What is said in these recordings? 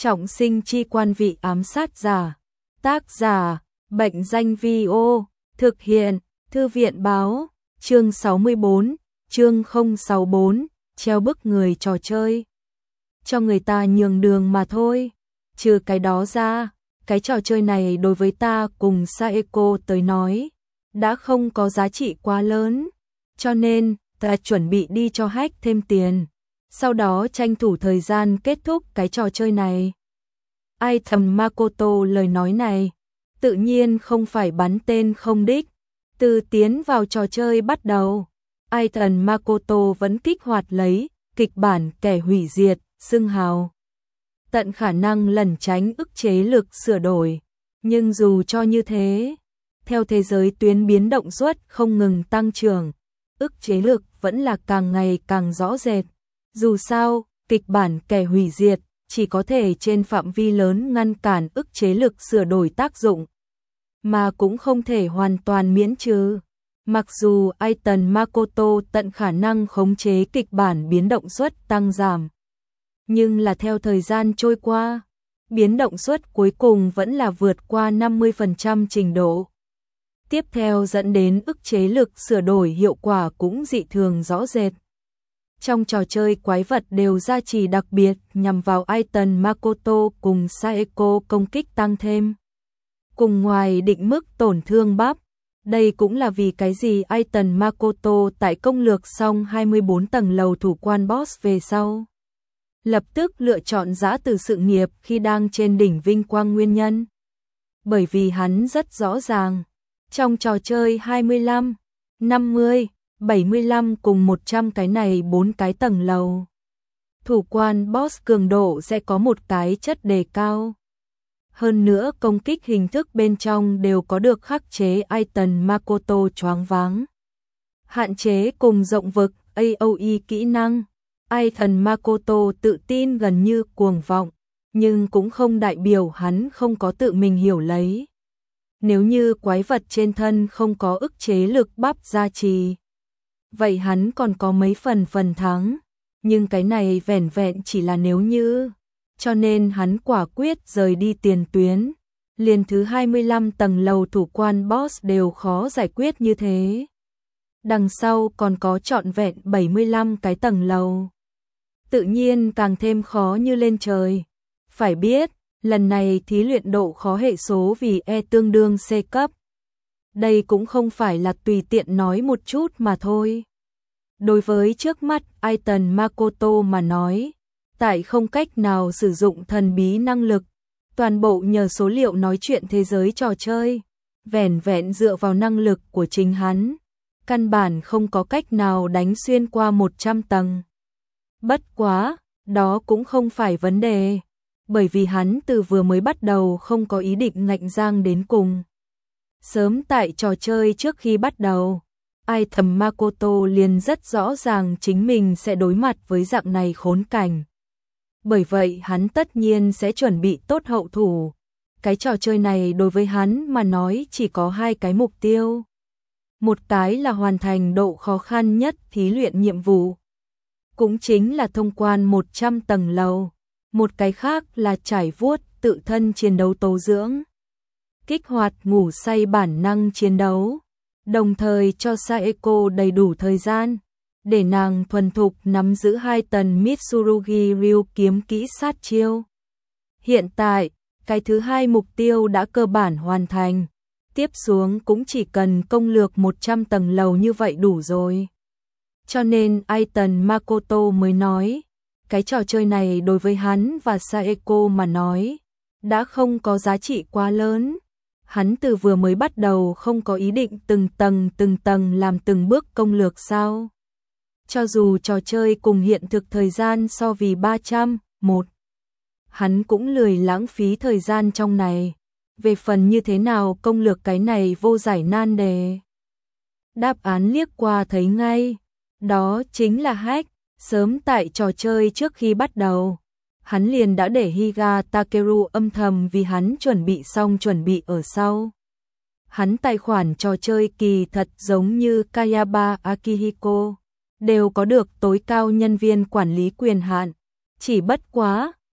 Trọng sinh chi quan vị ám sát giả. Tác giả, Bệnh danh Vi-ô. Thực hiện, Thư viện báo. Chương 64, chương 064, treo bức người trò chơi. Cho người ta nhường đường mà thôi. Trừ cái đó ra, cái trò chơi này đối với ta cùng Saeko tới nói, đã không có giá trị quá lớn. Cho nên, ta chuẩn bị đi cho hack thêm tiền. Sau đó tranh thủ thời gian kết thúc cái trò chơi này. Ai thầm Makoto lời nói này, tự nhiên không phải bắn tên không đích. Từ tiến vào trò chơi bắt đầu, ai thần Makoto vẫn kích hoạt lấy kịch bản kẻ hủy diệt, xưng hào. Tận khả năng lẩn tránh ức chế lực sửa đổi. Nhưng dù cho như thế, theo thế giới tuyến biến động suất không ngừng tăng trưởng, ức chế lực vẫn là càng ngày càng rõ rệt. Dù sao, kịch bản kẻ hủy diệt chỉ có thể trên phạm vi lớn ngăn cản ức chế lực sửa đổi tác dụng, mà cũng không thể hoàn toàn miễn trừ. Mặc dù Aiton Makoto tận khả năng khống chế kịch bản biến động suất tăng giảm, nhưng là theo thời gian trôi qua, biến động suất cuối cùng vẫn là vượt qua 50% trình độ. Tiếp theo dẫn đến ức chế lực sửa đổi hiệu quả cũng dị thường rõ rệt. Trong trò chơi quái vật đều gia trì đặc biệt nhằm vào Aiton Makoto cùng Saeko công kích tăng thêm. Cùng ngoài định mức tổn thương bắp, đây cũng là vì cái gì Aiton Makoto tại công lược xong 24 tầng lầu thủ quan boss về sau lập tức lựa chọn giã từ sự nghiệp khi đang trên đỉnh vinh quang nguyên nhân. Bởi vì hắn rất rõ ràng, trong trò chơi 25, 50, 75 cùng 100 cái này 4 cái tầng lầu, thủ quan boss cường độ sẽ có một cái chất đề cao. Hơn nữa công kích hình thức bên trong đều có được khắc chế Aiton Makoto choáng váng. Hạn chế cùng rộng vực AOE kỹ năng. Aiton Makoto tự tin gần như cuồng vọng, nhưng cũng không đại biểu hắn không có tự mình hiểu lấy. Nếu như quái vật trên thân không có ức chế lực bắp gia trì, vậy hắn còn có mấy phần thắng, nhưng cái này vẻn vẹn chỉ là nếu như. Cho nên hắn quả quyết rời đi tiền tuyến. Liền thứ 25 tầng lầu thủ quan boss đều khó giải quyết như thế. Đằng sau còn có trọn vẹn 75 cái tầng lầu. Tự nhiên càng thêm khó như lên trời. Phải biết, lần này thí luyện độ khó hệ số vì E tương đương C cấp. Đây cũng không phải là tùy tiện nói một chút mà thôi. Đối với trước mắt Aiton Makoto mà nói, tại không cách nào sử dụng thần bí năng lực, toàn bộ nhờ số liệu nói chuyện thế giới trò chơi, vẻn vẹn dựa vào năng lực của chính hắn, căn bản không có cách nào đánh xuyên qua 100 tầng. Bất quá, đó cũng không phải vấn đề, bởi vì hắn từ vừa mới bắt đầu không có ý định ngạnh giang đến cùng. Sớm tại trò chơi trước khi bắt đầu, ai thầm Makoto liền rất rõ ràng chính mình sẽ đối mặt với dạng này khốn cảnh. Bởi vậy hắn tất nhiên sẽ chuẩn bị tốt hậu thủ. Cái trò chơi này đối với hắn mà nói chỉ có hai cái mục tiêu. Một cái là hoàn thành độ khó khăn nhất thí luyện nhiệm vụ, cũng chính là thông quan 100 tầng lầu. Một cái khác là trải vuốt tự thân chiến đấu tố dưỡng, kích hoạt ngủ say bản năng chiến đấu, đồng thời cho Saeko đầy đủ thời gian để nàng thuần thục nắm giữ 2 tầng Mitsurugi Ryu kiếm kỹ sát chiêu. Hiện tại, cái thứ hai mục tiêu đã cơ bản hoàn thành. Tiếp xuống cũng chỉ cần công lược 100 tầng lầu như vậy đủ rồi. Cho nên Aiton Makoto mới nói, cái trò chơi này đối với hắn và Saeko mà nói, đã không có giá trị quá lớn. Hắn từ vừa mới bắt đầu không có ý định từng tầng làm từng bước công lược sao. Cho dù trò chơi cùng hiện thực thời gian so vì 300, hắn cũng lười lãng phí thời gian trong này. Về phần như thế nào công lược cái này vô giải nan đề, đáp án liếc qua thấy ngay, đó chính là hack. Sớm tại trò chơi trước khi bắt đầu, hắn liền đã để Higa Takeru âm thầm vì hắn chuẩn bị xong chuẩn bị ở sau. Hắn tài khoản trò chơi kỳ thật giống như Kayaba Akihiko, đều có được tối cao nhân viên quản lý quyền hạn. Chỉ bất quá,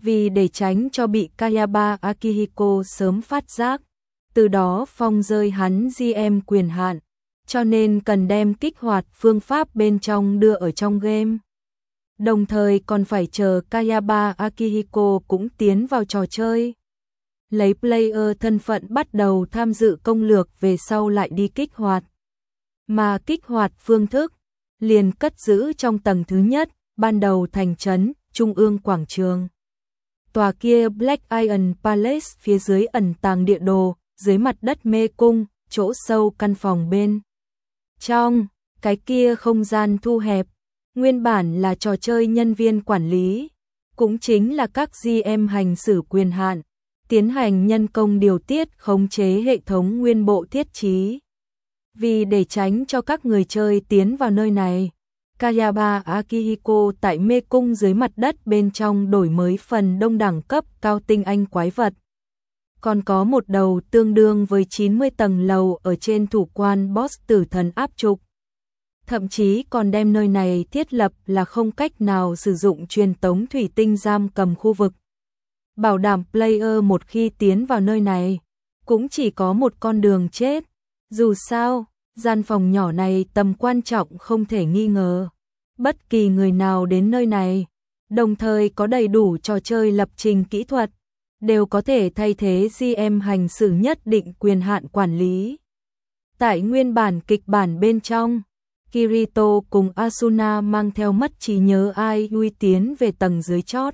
vì để tránh cho bị Kayaba Akihiko sớm phát giác, từ đó phong rơi hắn GM quyền hạn, cho nên cần đem kích hoạt phương pháp bên trong đưa ở trong game. Đồng thời còn phải chờ Kayaba Akihiko cũng tiến vào trò chơi, lấy player thân phận bắt đầu tham dự công lược về sau lại đi kích hoạt. Mà kích hoạt phương thức liền cất giữ trong tầng thứ nhất, ban đầu thành trấn, trung ương quảng trường. Tòa kia Black Iron Palace phía dưới ẩn tàng địa đồ, dưới mặt đất mê cung, chỗ sâu căn phòng bên trong, cái kia không gian thu hẹp, nguyên bản là trò chơi nhân viên quản lý, cũng chính là các GM hành xử quyền hạn, tiến hành nhân công điều tiết khống chế hệ thống nguyên bộ thiết trí. Vì để tránh cho các người chơi tiến vào nơi này, Kayaba Akihiko tại mê cung dưới mặt đất bên trong đổi mới phần đông đẳng cấp cao tinh anh quái vật. Còn có một đầu tương đương với 90 tầng lầu ở trên thủ quan boss tử thần áp trục. Thậm chí còn đem nơi này thiết lập là không cách nào sử dụng truyền tống thủy tinh giam cầm khu vực. Bảo đảm player một khi tiến vào nơi này, cũng chỉ có một con đường chết. Dù sao, gian phòng nhỏ này tầm quan trọng không thể nghi ngờ. Bất kỳ người nào đến nơi này, đồng thời có đầy đủ trò chơi lập trình kỹ thuật, đều có thể thay thế GM hành xử nhất định quyền hạn quản lý. Tại nguyên bản kịch bản bên trong, Kirito cùng Asuna mang theo mất trí nhớ ai Yui tiến về tầng dưới chót.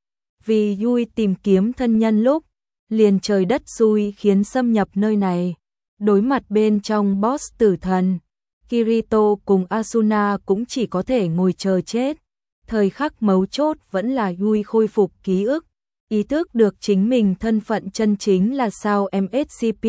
Vì Yui tìm kiếm thân nhân lúc, liền trời đất xui khiến xâm nhập nơi này. Đối mặt bên trong boss tử thần, Kirito cùng Asuna cũng chỉ có thể ngồi chờ chết. Thời khắc mấu chốt vẫn là Yui khôi phục ký ức, ý thức được chính mình thân phận chân chính là sao MSCP.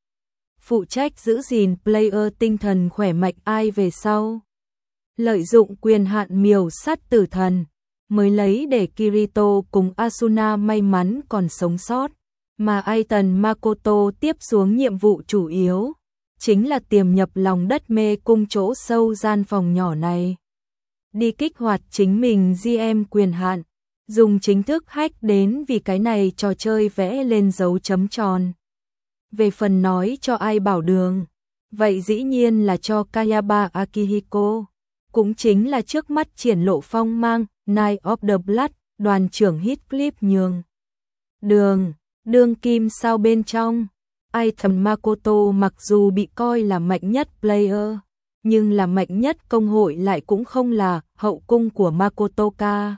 Phụ trách giữ gìn player tinh thần khỏe mạnh ai về sau. Lợi dụng quyền hạn miểu sát tử thần, mới lấy để Kirito cùng Asuna may mắn còn sống sót. Mà Aiton Makoto tiếp xuống nhiệm vụ chủ yếu, chính là tiềm nhập lòng đất mê cung chỗ sâu gian phòng nhỏ này. Đi kích hoạt chính mình GM quyền hạn, dùng chính thức hack đến vì cái này trò chơi vẽ lên dấu chấm tròn. Về phần nói cho ai bảo đường, vậy dĩ nhiên là cho Kayaba Akihiko, cũng chính là trước mắt triển lộ phong mang, Night of the Blood, đoàn trưởng Heathcliff nhường đường. Đương kim sao bên trong, Aiton Makoto mặc dù bị coi là mạnh nhất player, nhưng là mạnh nhất công hội lại cũng không là hậu cung của Makotoka,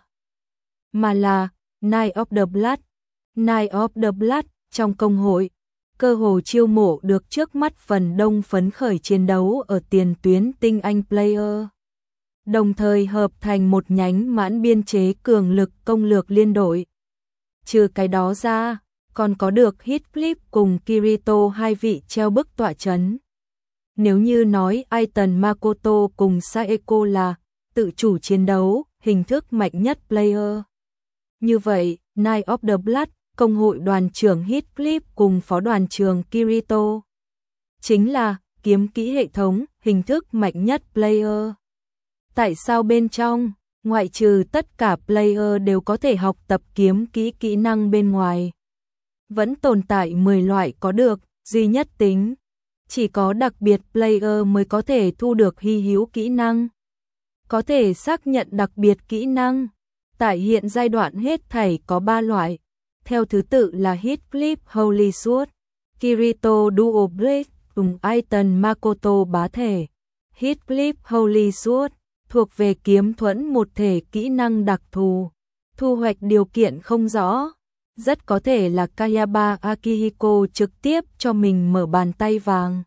mà là Night of the Blood. Night of the Blood trong công hội, cơ hồ chiêu mộ được trước mắt phần đông phấn khởi chiến đấu ở tiền tuyến tinh anh player. Đồng thời hợp thành một nhánh mãn biên chế cường lực công lược liên đội. Trừ cái đó ra, còn có được Heathcliff cùng Kirito hai vị treo bức tọa chấn. Nếu như nói Aiton Makoto cùng Saeko là tự chủ chiến đấu, hình thức mạnh nhất player. Như vậy, Night of the Blood, công hội đoàn trưởng Heathcliff cùng phó đoàn trưởng Kirito, chính là kiếm kỹ hệ thống, hình thức mạnh nhất player. Tại sao bên trong, ngoại trừ tất cả player đều có thể học tập kiếm kỹ kỹ năng bên ngoài, vẫn tồn tại 10 loại có được, duy nhất tính. Chỉ có đặc biệt player mới có thể thu được hy hữu kỹ năng. Có thể xác nhận đặc biệt kỹ năng. Tại hiện giai đoạn hết thảy có 3 loại. Theo thứ tự là Heathcliff Holy Sword, Kirito Dual Blade cùng Aiton Makoto bá thể. Heathcliff Holy Sword thuộc về kiếm thuẫn một thể kỹ năng đặc thù. Thu hoạch điều kiện không rõ. Rất có thể là Kayaba Akihiko trực tiếp cho mình mở bàn tay vàng.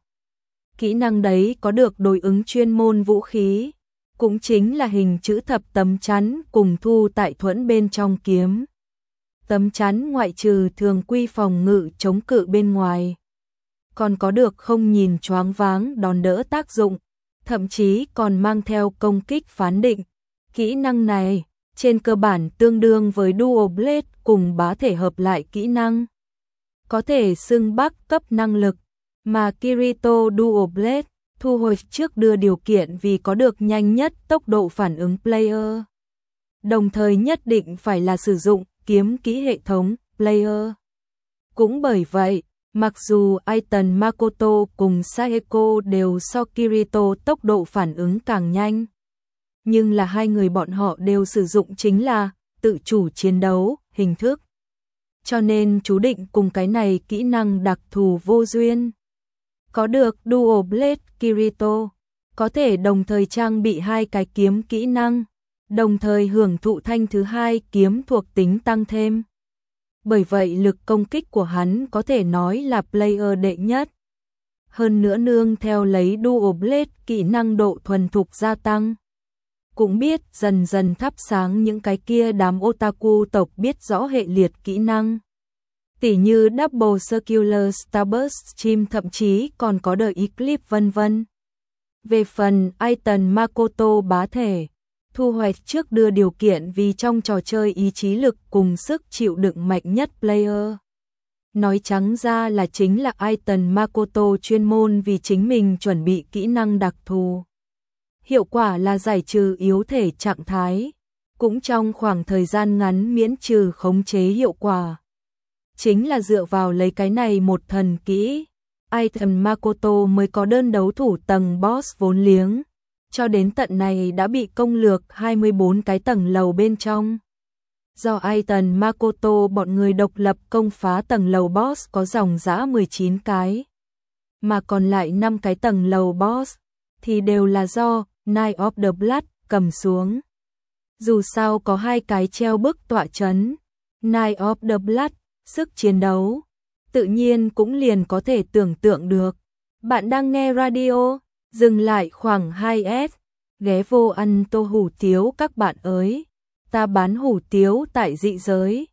Kỹ năng đấy có được đối ứng chuyên môn vũ khí, cũng chính là hình chữ thập tấm chắn cùng thu tại thuẫn bên trong kiếm. Tấm chắn ngoại trừ thường quy phòng ngự chống cự bên ngoài, còn có được không nhìn choáng váng đòn đỡ tác dụng, thậm chí còn mang theo công kích phán định. Kỹ năng này trên cơ bản tương đương với Dual Blade cùng bá thể hợp lại kỹ năng. Có thể xưng bắc cấp năng lực, mà Kirito Dual Blade thu hồi trước đưa điều kiện vì có được nhanh nhất tốc độ phản ứng player. Đồng thời nhất định phải là sử dụng kiếm kỹ hệ thống player. Cũng bởi vậy, mặc dù Aiton Makoto cùng Saeko đều so Kirito tốc độ phản ứng càng nhanh, nhưng là hai người bọn họ đều sử dụng chính là tự chủ chiến đấu hình thức. Cho nên chú định cùng cái này kỹ năng đặc thù vô duyên. Có được Dual Blade Kirito, có thể đồng thời trang bị hai cái kiếm kỹ năng, đồng thời hưởng thụ thanh thứ hai kiếm thuộc tính tăng thêm. Bởi vậy lực công kích của hắn có thể nói là player đệ nhất. Hơn nữa nương theo lấy Dual Blade kỹ năng độ thuần thục gia tăng. Cũng biết dần dần thắp sáng những cái kia đám otaku tộc biết rõ hệ liệt kỹ năng. Tỉ như Double Circular Starburst Stream, thậm chí còn có The Eclipse vân vân. Về phần Aiton Makoto bá thể, thu hoạch trước đưa điều kiện vì trong trò chơi ý chí lực cùng sức chịu đựng mạnh nhất player. Nói trắng ra là chính là Aiton Makoto chuyên môn vì chính mình chuẩn bị kỹ năng đặc thù. Hiệu quả là giải trừ yếu thể trạng thái, cũng trong khoảng thời gian ngắn miễn trừ khống chế hiệu quả. Chính là dựa vào lấy cái này một thần kỹ, Aiton Makoto mới có đơn đấu thủ tầng boss vốn liếng, cho đến tận này đã bị công lược 24 cái tầng lầu bên trong. Do Aiton Makoto bọn người độc lập công phá tầng lầu boss có dòng dã 19 cái, mà còn lại 5 cái tầng lầu boss thì đều là do Knight of the Blood cầm xuống. Dù sao có hai cái treo bức tọa chấn, Knight of the Blood, sức chiến đấu, tự nhiên cũng liền có thể tưởng tượng được. Bạn đang nghe radio, dừng lại khoảng 2S, ghé vô ăn tô hủ tiếu các bạn ơi. Ta bán hủ tiếu tại dị giới.